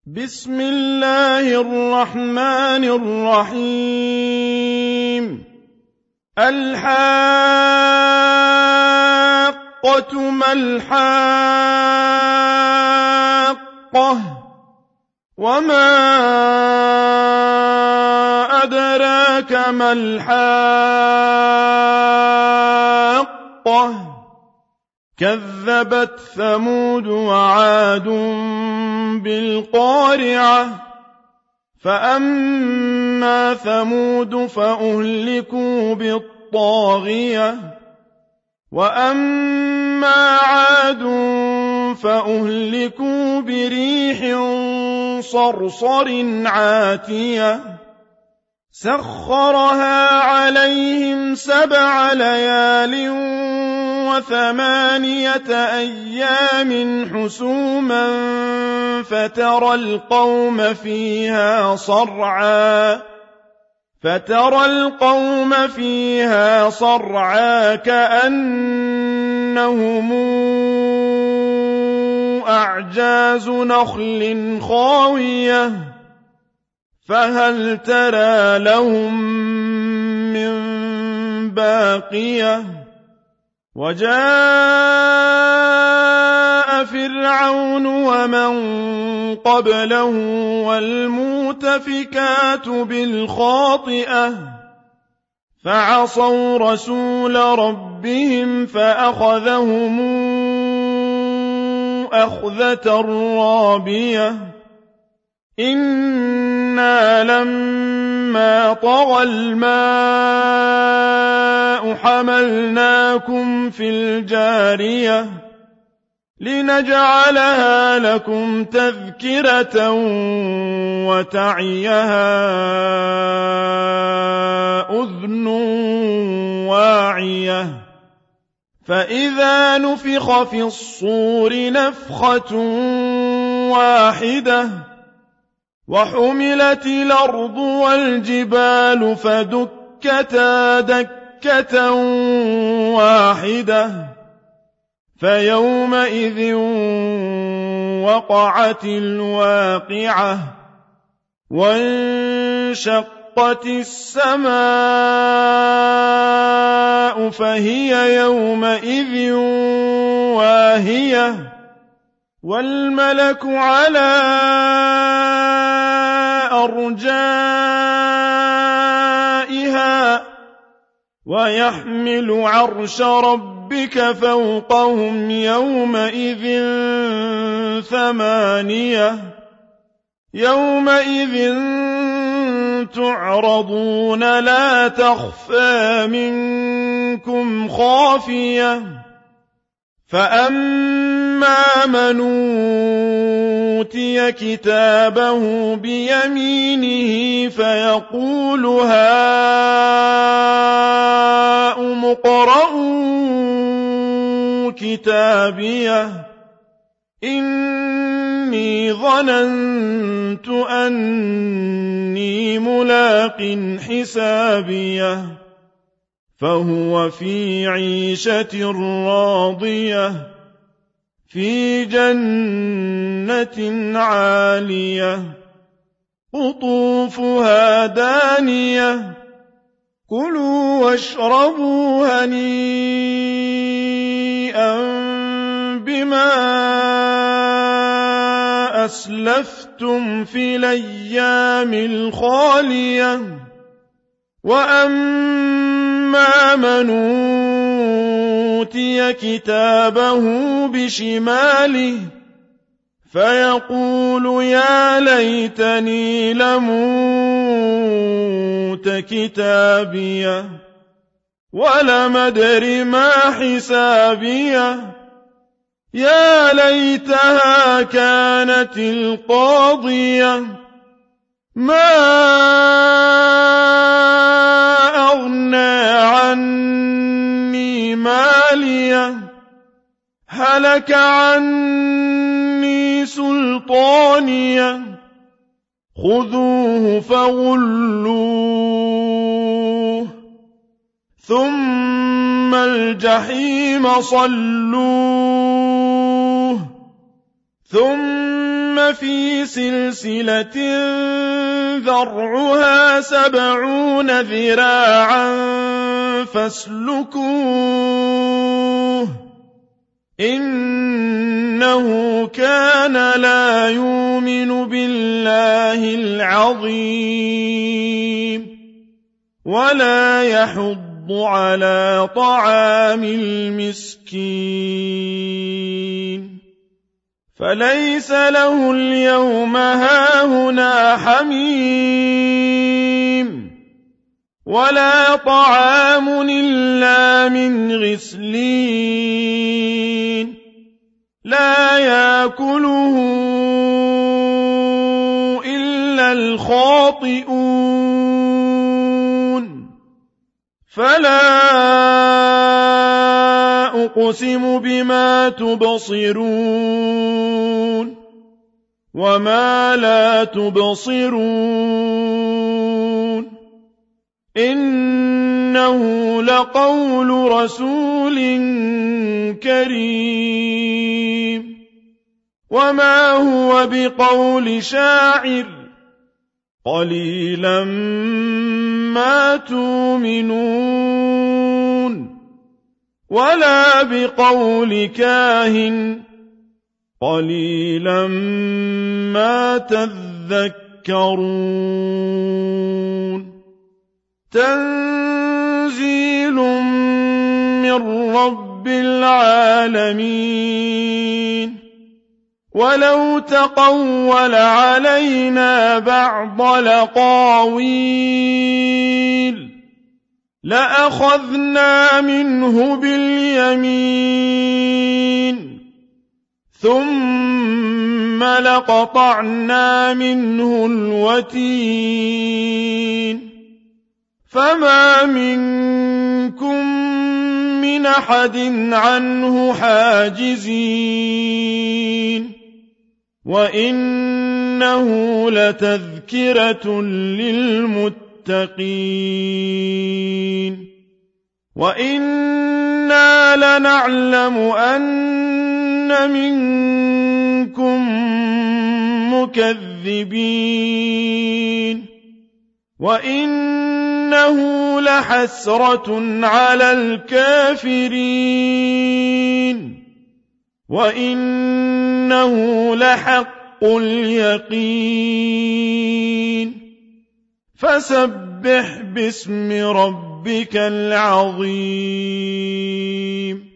بسم الله الرحمن الرحيم. الحاقة ما الحاقة وما أدراك ما الحاقة كذبت ثمود وعاد بالقارعة فأما ثمود فأهلكوا بالطاغية وأما عاد فأهلكوا بريح صرصر عاتية سخرها عليهم 7 ليال و8 أيام حسوما فترى القوم فيها صرعى كأنهم أعجاز نخل خاوية فهل ترى لهم من باقية وجاء فرعون ومن قبله والمؤتفكات بالخاطئة فعصوا رسول ربهم فأخذهم أخذة رابية إنا لما طغى الماء حملناكم في الجارية لنجعلها لكم تذكرة وتعيها أذن واعية فإذا نفخ في الصور نفخة واحدة وحملت الأرض والجبال فدكتا دكة واحدة فيومئذ وقعت الواقعة وانشقت السماء فهي يومئذ واهية والملك على أرجائها ويحمل عرش ربك فوقهم يومئذ 8 يومئذ تعرضون لا تخفى منكم خافية فأما من أوتي كتابه بيمينه فيقول هاؤم اقرءوا كتابيه إني ظننت أني ملاق حسابيه فهو في عيشة راضية في جنة عالية قطوفها دانية كلوا واشربوا هنيئا بما أسلفتم في الأيام الخالية وأما من أوتي كتابه بشماله فيقول يا ليتني لموت كتابيه ولم أدر ما حسابيه يا ليتها كانت القاضية ما أغنى عني ماليه هلك عني سلطانيه خذوه فغلوه ثم الجحيم صلوه ثم ثم في سلسلة ذرعها 70 ذراعا فاسلكوه إنه كان لا يؤمن بالله العظيم ولا يحض على طعام المسكين فليس له اليوم هاهنا حميم ولا طعام إلا من غسلين لا يأكله إلا الخاطئون فلا أقسم بما تبصرون وما لا تبصرون إنه لقول رسول كريم وما هو بقول شاعر قليلا ما تؤمنون ولا بقول كاهن قليلا ما تذكرون تنزيل من رب العالمين ولو تقول علينا بعض الأقاويل لأخذنا منه باليمين ثم لقطعنا منه الوتين فما منكم من أحد عنه حاجزين وإنه لتذكرة للمتقين وإنا لنعلم أن منكم مكذبين وإنه لحسرة على الكافرين وإنه لحق اليقين فسبح باسم ربك العظيم